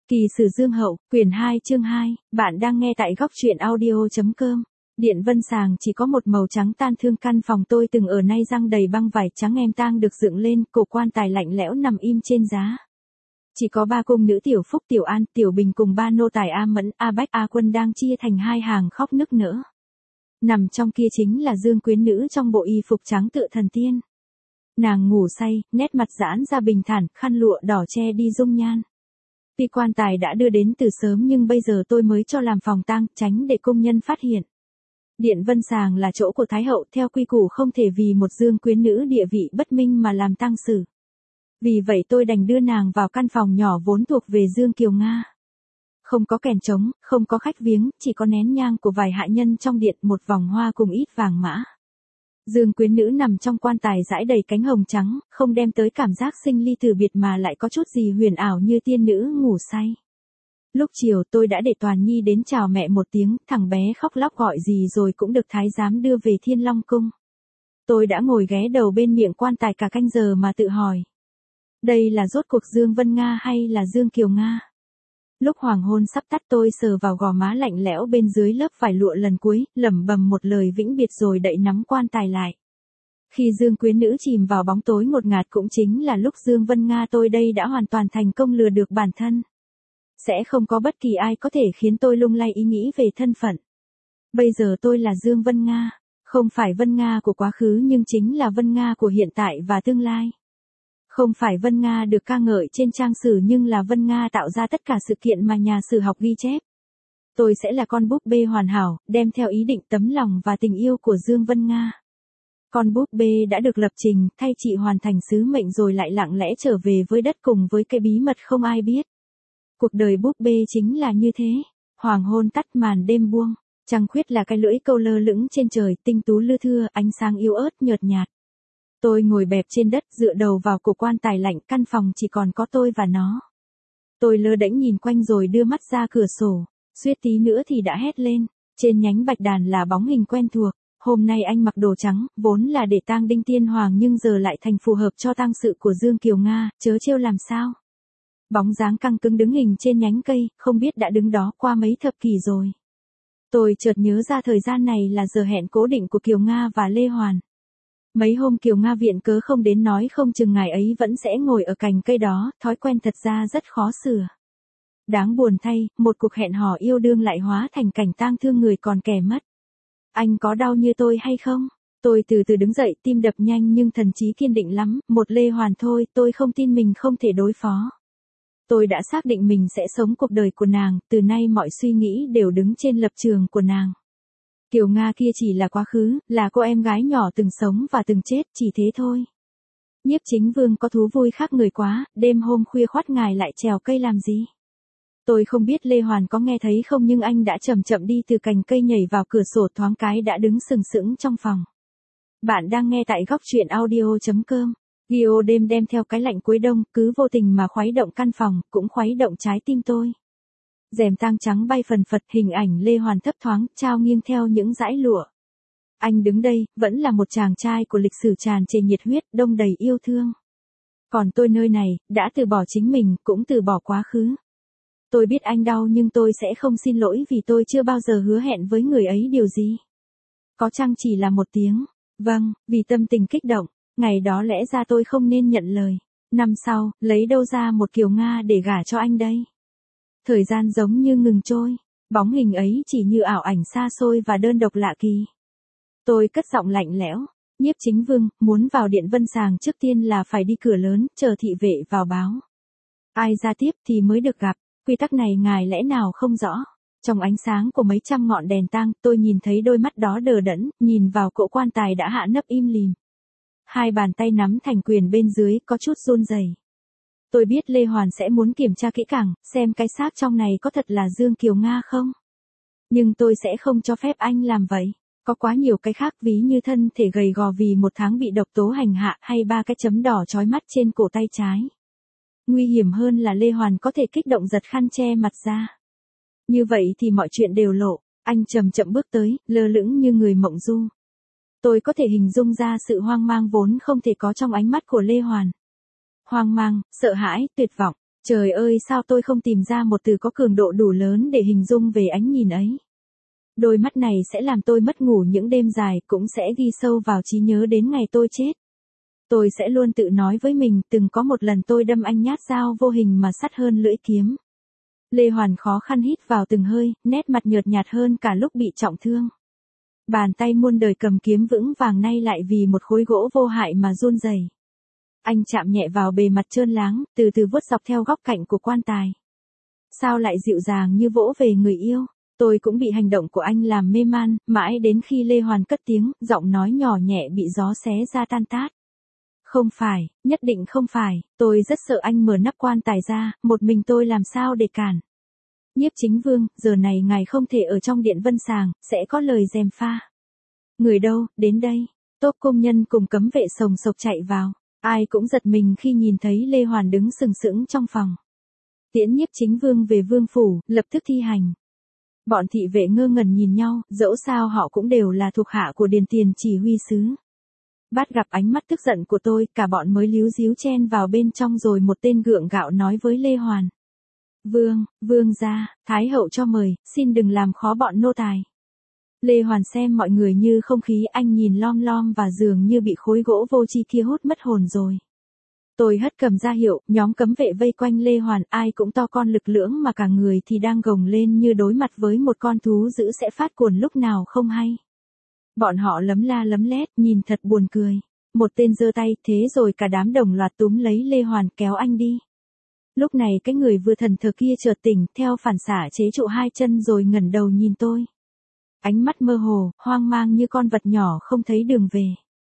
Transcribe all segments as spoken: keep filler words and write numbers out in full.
Kỳ sử Dương Hậu, quyển hai chương hai, bạn đang nghe tại góc truyện audio.com. Điện Vân Sàng chỉ có một màu trắng tan thương, căn phòng tôi từng ở nay răng đầy băng vải trắng em tang được dựng lên, cổ quan tài lạnh lẽo nằm im trên giá. Chỉ có ba cung nữ Tiểu Phúc, Tiểu An, Tiểu Bình cùng ba nô tài A Mẫn, A Bách, A Quân đang chia thành hai hàng khóc nức nở. Nằm trong kia chính là Dương Quyến Nữ trong bộ y phục trắng tựa thần tiên. Nàng ngủ say, nét mặt giãn ra bình thản, khăn lụa đỏ che đi dung nhan. Tuy quan tài đã đưa đến từ sớm nhưng bây giờ tôi mới cho làm phòng tang, tránh để công nhân phát hiện. Điện Vân Sàng là chỗ của Thái Hậu, theo quy củ không thể vì một Dương Quyến Nữ địa vị bất minh mà làm tang xử. Vì vậy tôi đành đưa nàng vào căn phòng nhỏ vốn thuộc về Dương Kiều Nga. Không có kèn trống, không có khách viếng, chỉ có nén nhang của vài hạ nhân trong điện, một vòng hoa cùng ít vàng mã. Dương Quyến Nữ nằm trong quan tài dãi đầy cánh hồng trắng, không đem tới cảm giác sinh ly từ biệt mà lại có chút gì huyền ảo như tiên nữ ngủ say. Lúc chiều tôi đã để Toàn Nhi đến chào mẹ một tiếng, thằng bé khóc lóc gọi gì rồi cũng được thái giám đưa về Thiên Long Cung. Tôi đã ngồi ghé đầu bên miệng quan tài cả canh giờ mà tự hỏi. Đây là rốt cuộc Dương Vân Nga hay là Dương Kiều Nga? Lúc hoàng hôn sắp tắt tôi sờ vào gò má lạnh lẽo bên dưới lớp vải lụa lần cuối, lẩm bẩm một lời vĩnh biệt rồi đậy nắm quan tài lại. Khi Dương Quyến Nữ chìm vào bóng tối ngột ngạt cũng chính là lúc Dương Vân Nga tôi đây đã hoàn toàn thành công lừa được bản thân. Sẽ không có bất kỳ ai có thể khiến tôi lung lay ý nghĩ về thân phận. Bây giờ tôi là Dương Vân Nga, không phải Vân Nga của quá khứ nhưng chính là Vân Nga của hiện tại và tương lai. Không phải Vân Nga được ca ngợi trên trang sử nhưng là Vân Nga tạo ra tất cả sự kiện mà nhà sử học ghi chép. Tôi sẽ là con búp bê hoàn hảo, đem theo ý định tấm lòng và tình yêu của Dương Vân Nga. Con búp bê đã được lập trình, thay chị hoàn thành sứ mệnh rồi lại lặng lẽ trở về với đất cùng với cái bí mật không ai biết. Cuộc đời búp bê chính là như thế. Hoàng hôn tắt, màn đêm buông, trăng khuyết là cái lưỡi câu lơ lửng trên trời, tinh tú lưa thưa, ánh sáng yếu ớt nhợt nhạt. Tôi ngồi bẹp trên đất dựa đầu vào cổ quan tài lạnh, căn phòng chỉ còn có tôi và nó. Tôi lơ đễnh nhìn quanh rồi đưa mắt ra cửa sổ, suýt tí nữa thì đã hét lên. Trên nhánh bạch đàn là bóng hình quen thuộc, hôm nay anh mặc đồ trắng, vốn là để tang Đinh Tiên Hoàng nhưng giờ lại thành phù hợp cho tang sự của Dương Kiều Nga, chớ trêu làm sao. Bóng dáng căng cứng đứng hình trên nhánh cây, không biết đã đứng đó qua mấy thập kỷ rồi. Tôi chợt nhớ ra thời gian này là giờ hẹn cố định của Kiều Nga và Lê Hoàn. Mấy hôm Kiều Nga viện cớ không đến nói không chừng ngày ấy vẫn sẽ ngồi ở cành cây đó, thói quen thật ra rất khó sửa. Đáng buồn thay, một cuộc hẹn hò yêu đương lại hóa thành cảnh tang thương người còn kẻ mất. Anh có đau như tôi hay không? Tôi từ từ đứng dậy, tim đập nhanh nhưng thần trí kiên định lắm, một Lê Hoàn thôi, tôi không tin mình không thể đối phó. Tôi đã xác định mình sẽ sống cuộc đời của nàng, từ nay mọi suy nghĩ đều đứng trên lập trường của nàng. Kiều Nga kia chỉ là quá khứ, là cô em gái nhỏ từng sống và từng chết, chỉ thế thôi. Nhiếp Chính Vương có thú vui khác người quá, đêm hôm khuya khoắt ngài lại trèo cây làm gì? Tôi không biết Lê Hoàn có nghe thấy không nhưng anh đã chậm chậm đi từ cành cây nhảy vào cửa sổ, thoáng cái đã đứng sừng sững trong phòng. Bạn đang nghe tại góc truyện audio.com. Gio đêm đem theo cái lạnh cuối đông, cứ vô tình mà khuấy động căn phòng, cũng khuấy động trái tim tôi. Rèm tang trắng bay phần phật, hình ảnh Lê Hoàn thấp thoáng, trao nghiêng theo những dải lụa. Anh đứng đây, vẫn là một chàng trai của lịch sử tràn trề nhiệt huyết, đông đầy yêu thương. Còn tôi nơi này, đã từ bỏ chính mình, cũng từ bỏ quá khứ. Tôi biết anh đau nhưng tôi sẽ không xin lỗi vì tôi chưa bao giờ hứa hẹn với người ấy điều gì. Có chăng chỉ là một tiếng, vâng, vì tâm tình kích động, ngày đó lẽ ra tôi không nên nhận lời. Năm sau, lấy đâu ra một Kiều Nga để gả cho anh đây? Thời gian giống như ngừng trôi, bóng hình ấy chỉ như ảo ảnh xa xôi và đơn độc lạ kỳ. Tôi cất giọng lạnh lẽo, Nhiếp Chính Vương, muốn vào Điện Vân Sàng trước tiên là phải đi cửa lớn, chờ thị vệ vào báo. Ai ra tiếp thì mới được gặp, quy tắc này ngài lẽ nào không rõ? Trong ánh sáng của mấy trăm ngọn đèn tang, tôi nhìn thấy đôi mắt đó đờ đẫn, nhìn vào cỗ quan tài đã hạ nấp im lìm. Hai bàn tay nắm thành quyền bên dưới có chút run rẩy. Tôi biết Lê Hoàn sẽ muốn kiểm tra kỹ càng, xem cái xác trong này có thật là Dương Kiều Nga không. Nhưng tôi sẽ không cho phép anh làm vậy. Có quá nhiều cái khác, ví như thân thể gầy gò vì một tháng bị độc tố hành hạ, hay ba cái chấm đỏ chói mắt trên cổ tay trái. Nguy hiểm hơn là Lê Hoàn có thể kích động giật khăn che mặt ra. Như vậy thì mọi chuyện đều lộ. Anh chậm chậm bước tới, lơ lửng như người mộng du. Tôi có thể hình dung ra sự hoang mang vốn không thể có trong ánh mắt của Lê Hoàn. Hoang mang, sợ hãi, tuyệt vọng. Trời ơi sao tôi không tìm ra một từ có cường độ đủ lớn để hình dung về ánh nhìn ấy. Đôi mắt này sẽ làm tôi mất ngủ những đêm dài, cũng sẽ ghi sâu vào trí nhớ đến ngày tôi chết. Tôi sẽ luôn tự nói với mình, từng có một lần tôi đâm anh nhát dao vô hình mà sắc hơn lưỡi kiếm. Lê Hoàn khó khăn hít vào từng hơi, nét mặt nhợt nhạt hơn cả lúc bị trọng thương. Bàn tay muôn đời cầm kiếm vững vàng nay lại vì một khối gỗ vô hại mà run rẩy. Anh chạm nhẹ vào bề mặt trơn láng, từ từ vuốt dọc theo góc cạnh của quan tài. Sao lại dịu dàng như vỗ về người yêu? Tôi cũng bị hành động của anh làm mê man, mãi đến khi Lê Hoàn cất tiếng, giọng nói nhỏ nhẹ bị gió xé ra tan tát. Không phải, nhất định không phải, tôi rất sợ anh mở nắp quan tài ra, một mình tôi làm sao để cản. Nhiếp Chính Vương, giờ này ngài không thể ở trong điện Vân Sàng, sẽ có lời gièm pha. Người đâu, đến đây. Tốp công nhân cùng cấm vệ sồng sộc chạy vào. Ai cũng giật mình khi nhìn thấy Lê Hoàn đứng sừng sững trong phòng. Tiễn Nhiếp Chính Vương về vương phủ, lập tức thi hành. Bọn thị vệ ngơ ngẩn nhìn nhau, dẫu sao họ cũng đều là thuộc hạ của Điền Tiền chỉ huy sứ. Bắt gặp ánh mắt tức giận của tôi, cả bọn mới líu díu chen vào bên trong rồi một tên gượng gạo nói với Lê Hoàn. Vương, vương gia, Thái hậu cho mời, xin đừng làm khó bọn nô tài. Lê Hoàn xem mọi người như không khí, anh nhìn lom lom và dường như bị khối gỗ vô tri kia hút mất hồn rồi. Tôi hất cầm ra hiệu, nhóm cấm vệ vây quanh Lê Hoàn, ai cũng to con lực lưỡng mà cả người thì đang gồng lên như đối mặt với một con thú dữ sẽ phát cuồng lúc nào không hay. Bọn họ lấm la lấm lét, nhìn thật buồn cười. Một tên giơ tay, thế rồi cả đám đồng loạt túm lấy Lê Hoàn kéo anh đi. Lúc này cái người vừa thần thờ kia chợt tỉnh, theo phản xạ chế trụ hai chân rồi ngẩng đầu nhìn tôi. Ánh mắt mơ hồ, hoang mang như con vật nhỏ không thấy đường về.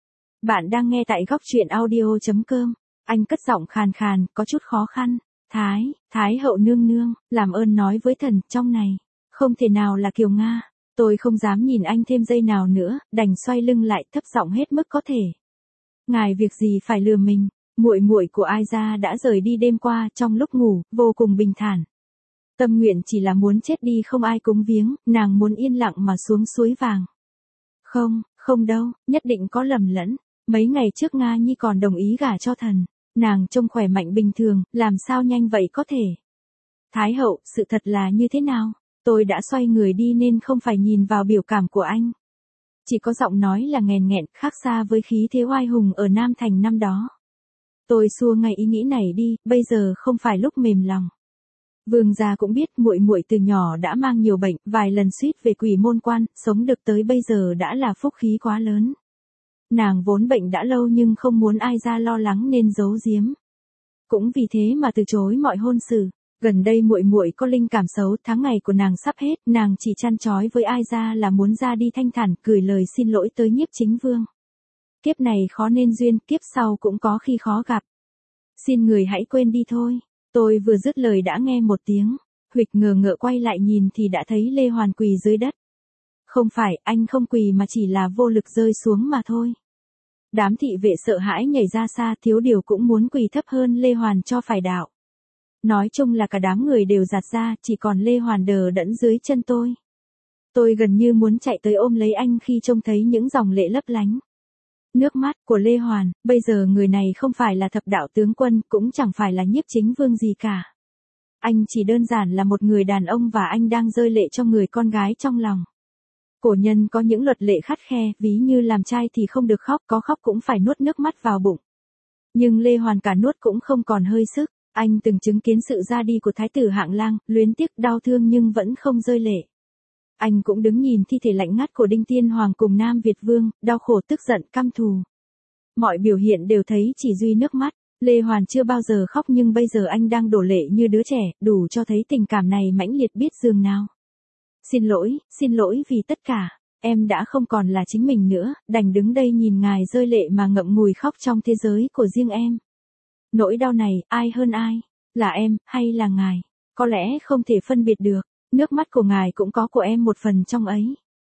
Bạn đang nghe tại góc truyện audio chấm com. Anh cất giọng khàn khàn, có chút khó khăn. Thái, Thái hậu nương nương, làm ơn nói với thần, trong này, không thể nào là Kiều Nga. Tôi không dám nhìn anh thêm giây nào nữa, đành xoay lưng lại, thấp giọng hết mức có thể. Ngài việc gì phải lừa mình, muội muội của ai ra đã rời đi đêm qua, trong lúc ngủ, vô cùng bình thản. Tâm nguyện chỉ là muốn chết đi không ai cúng viếng, nàng muốn yên lặng mà xuống suối vàng. Không, không đâu, nhất định có lầm lẫn. Mấy ngày trước Nga Nhi còn đồng ý gả cho thần. Nàng trông khỏe mạnh bình thường, làm sao nhanh vậy có thể. Thái hậu, sự thật là như thế nào? Tôi đã xoay người đi nên không phải nhìn vào biểu cảm của anh. Chỉ có giọng nói là nghèn nghẹn, khác xa với khí thế oai hùng ở Nam Thành năm đó. Tôi xua ngay ý nghĩ này đi, bây giờ không phải lúc mềm lòng. Vương gia cũng biết muội muội từ nhỏ đã mang nhiều bệnh, vài lần suýt về quỷ môn quan, sống được tới bây giờ đã là phúc khí quá lớn. Nàng vốn bệnh đã lâu nhưng không muốn ai ra lo lắng nên giấu giếm. Cũng vì thế mà từ chối mọi hôn sự. Gần đây muội muội có linh cảm xấu, tháng ngày của nàng sắp hết, nàng chỉ chăn chói với ai ra là muốn ra đi thanh thản, gửi lời xin lỗi tới Nhiếp Chính Vương. Kiếp này khó nên duyên, kiếp sau cũng có khi khó gặp. Xin người hãy quên đi thôi. Tôi vừa dứt lời đã nghe một tiếng, huỵch ngờ ngợ quay lại nhìn thì đã thấy Lê Hoàn quỳ dưới đất. Không phải, anh không quỳ mà chỉ là vô lực rơi xuống mà thôi. Đám thị vệ sợ hãi nhảy ra xa, thiếu điều cũng muốn quỳ thấp hơn Lê Hoàn cho phải đạo. Nói chung là cả đám người đều giạt ra, chỉ còn Lê Hoàn đờ đẫn dưới chân tôi. Tôi gần như muốn chạy tới ôm lấy anh khi trông thấy những dòng lệ lấp lánh. Nước mắt của Lê Hoàn, bây giờ người này không phải là thập đạo tướng quân, cũng chẳng phải là Nhiếp Chính Vương gì cả. Anh chỉ đơn giản là một người đàn ông và anh đang rơi lệ cho người con gái trong lòng. Cổ nhân có những luật lệ khắt khe, ví như làm trai thì không được khóc, có khóc cũng phải nuốt nước mắt vào bụng. Nhưng Lê Hoàn cả nuốt cũng không còn hơi sức. Anh từng chứng kiến sự ra đi của Thái tử Hạng Lang, luyến tiếc đau thương nhưng vẫn không rơi lệ. Anh cũng đứng nhìn thi thể lạnh ngắt của Đinh Tiên Hoàng cùng Nam Việt Vương, đau khổ tức giận căm thù. Mọi biểu hiện đều thấy chỉ duy nước mắt. Lê Hoàn chưa bao giờ khóc nhưng bây giờ anh đang đổ lệ như đứa trẻ, đủ cho thấy tình cảm này mãnh liệt biết dường nào. Xin lỗi, xin lỗi vì tất cả. Em đã không còn là chính mình nữa, đành đứng đây nhìn ngài rơi lệ mà ngậm ngùi khóc trong thế giới của riêng em. Nỗi đau này, ai hơn ai? Là em, hay là ngài? Có lẽ không thể phân biệt được. Nước mắt của ngài cũng có của em một phần trong ấy.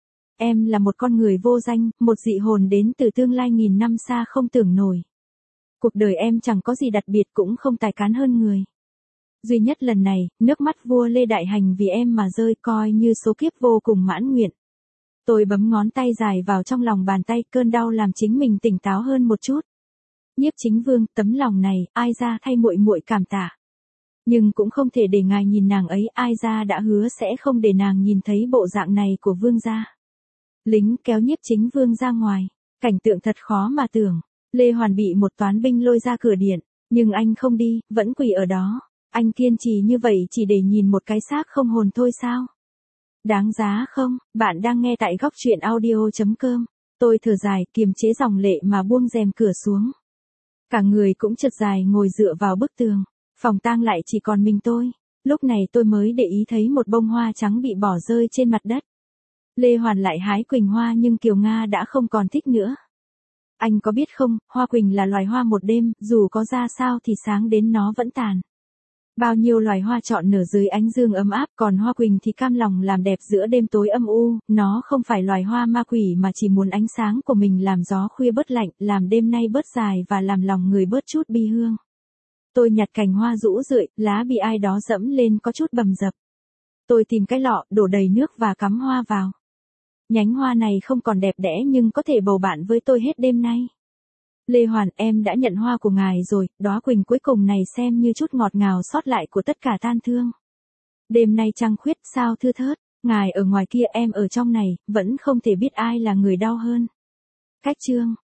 Em là một con người vô danh, một dị hồn đến từ tương lai nghìn năm xa không tưởng nổi. Cuộc đời em chẳng có gì đặc biệt cũng không tài cán hơn người. Duy nhất lần này, nước mắt vua Lê Đại Hành vì em mà rơi coi như số kiếp vô cùng mãn nguyện. Tôi bấm ngón tay dài vào trong lòng bàn tay, cơn đau làm chính mình tỉnh táo hơn một chút. Nhiếp Chính Vương, tấm lòng này, ai ra thay muội muội cảm tạ. Nhưng cũng không thể để ngài nhìn nàng ấy, ai ra đã hứa sẽ không để nàng nhìn thấy bộ dạng này của vương gia. Lính kéo nhiếp chính vương ra ngoài, cảnh tượng thật khó mà tưởng. Lê Hoàn bị một toán binh lôi ra cửa điện, nhưng anh không đi, vẫn quỳ ở đó. Anh kiên trì như vậy chỉ để nhìn một cái xác không hồn thôi sao? Đáng giá không? Bạn đang nghe tại góc truyện audio chấm com. Tôi thở dài, kiềm chế dòng lệ mà buông rèm cửa xuống. Cả người cũng trượt dài ngồi dựa vào bức tường. Phòng tang lại chỉ còn mình tôi. Lúc này tôi mới để ý thấy một bông hoa trắng bị bỏ rơi trên mặt đất. Lê Hoàn lại hái quỳnh hoa nhưng Kiều Nga đã không còn thích nữa. Anh có biết không, hoa quỳnh là loài hoa một đêm, dù có ra sao thì sáng đến nó vẫn tàn. Bao nhiêu loài hoa chọn nở dưới ánh dương ấm áp, còn hoa quỳnh thì cam lòng làm đẹp giữa đêm tối âm u, nó không phải loài hoa ma quỷ mà chỉ muốn ánh sáng của mình làm gió khuya bớt lạnh, làm đêm nay bớt dài và làm lòng người bớt chút bi hương. Tôi nhặt cành hoa rũ rượi, lá bị ai đó dẫm lên có chút bầm dập. Tôi tìm cái lọ, đổ đầy nước và cắm hoa vào. Nhánh hoa này không còn đẹp đẽ nhưng có thể bầu bạn với tôi hết đêm nay. Lê Hoàn, em đã nhận hoa của ngài rồi, đóa quỳnh cuối cùng này xem như chút ngọt ngào sót lại của tất cả tan thương. Đêm nay trăng khuyết sao thưa thớt, ngài ở ngoài kia em ở trong này, vẫn không thể biết ai là người đau hơn. Cách chương